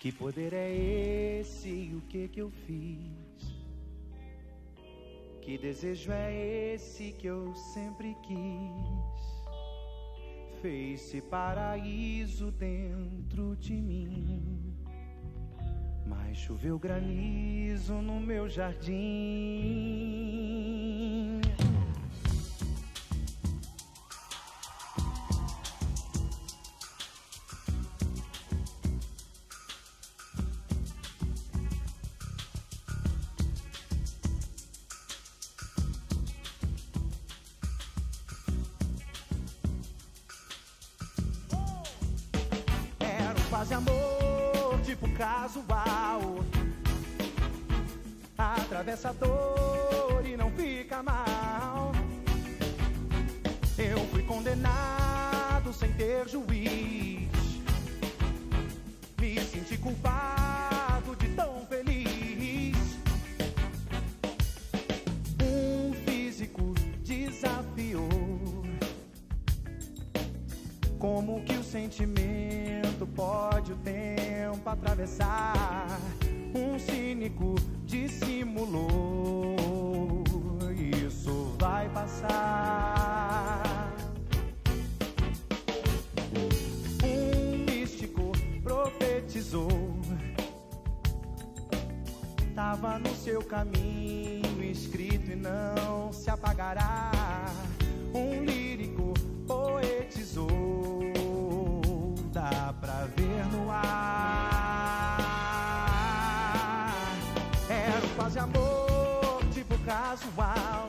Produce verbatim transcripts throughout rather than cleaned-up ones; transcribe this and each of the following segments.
Que poder é esse e o que que eu fiz? Que desejo é esse que eu sempre quis? Fez-se paraíso dentro de mim, mas choveu granizo no meu jardim. Quase amor, tipo casual, atravessa a dor e não fica mal. Eu fui condenado sem ter juiz, me senti culpado de tão feliz. Um físico desafiou, como que o sentimento pode o tempo atravessar? Um cínico dissimulou, isso vai passar. Um místico profetizou, tava no seu caminho escrito e não se apagará. Um lírico poetizou, dá pra ver no ar. Era um quase amor, tipo casual,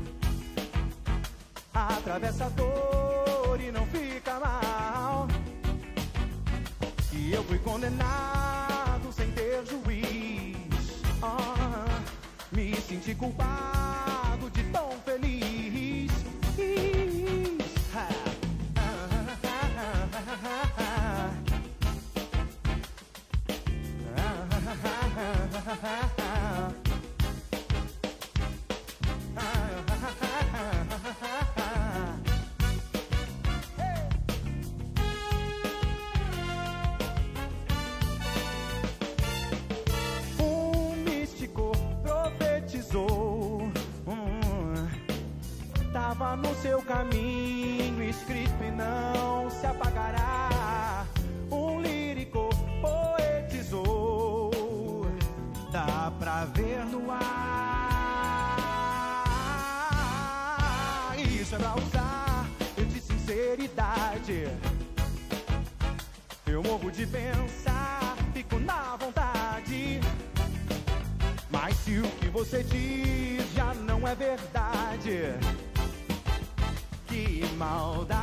atravessa a dor e não fica mal. E eu fui condenado sem ter juiz, oh, me senti culpado de tão feliz. Um místico profetizou, hum, tava no seu caminho escrito e não se apagará. Um lírico poetizou, dá pra ver no ar. Isso é pra usar de sinceridade. Eu morro de pensar, fico na vontade. Mas se o que você diz já não é verdade, que maldade.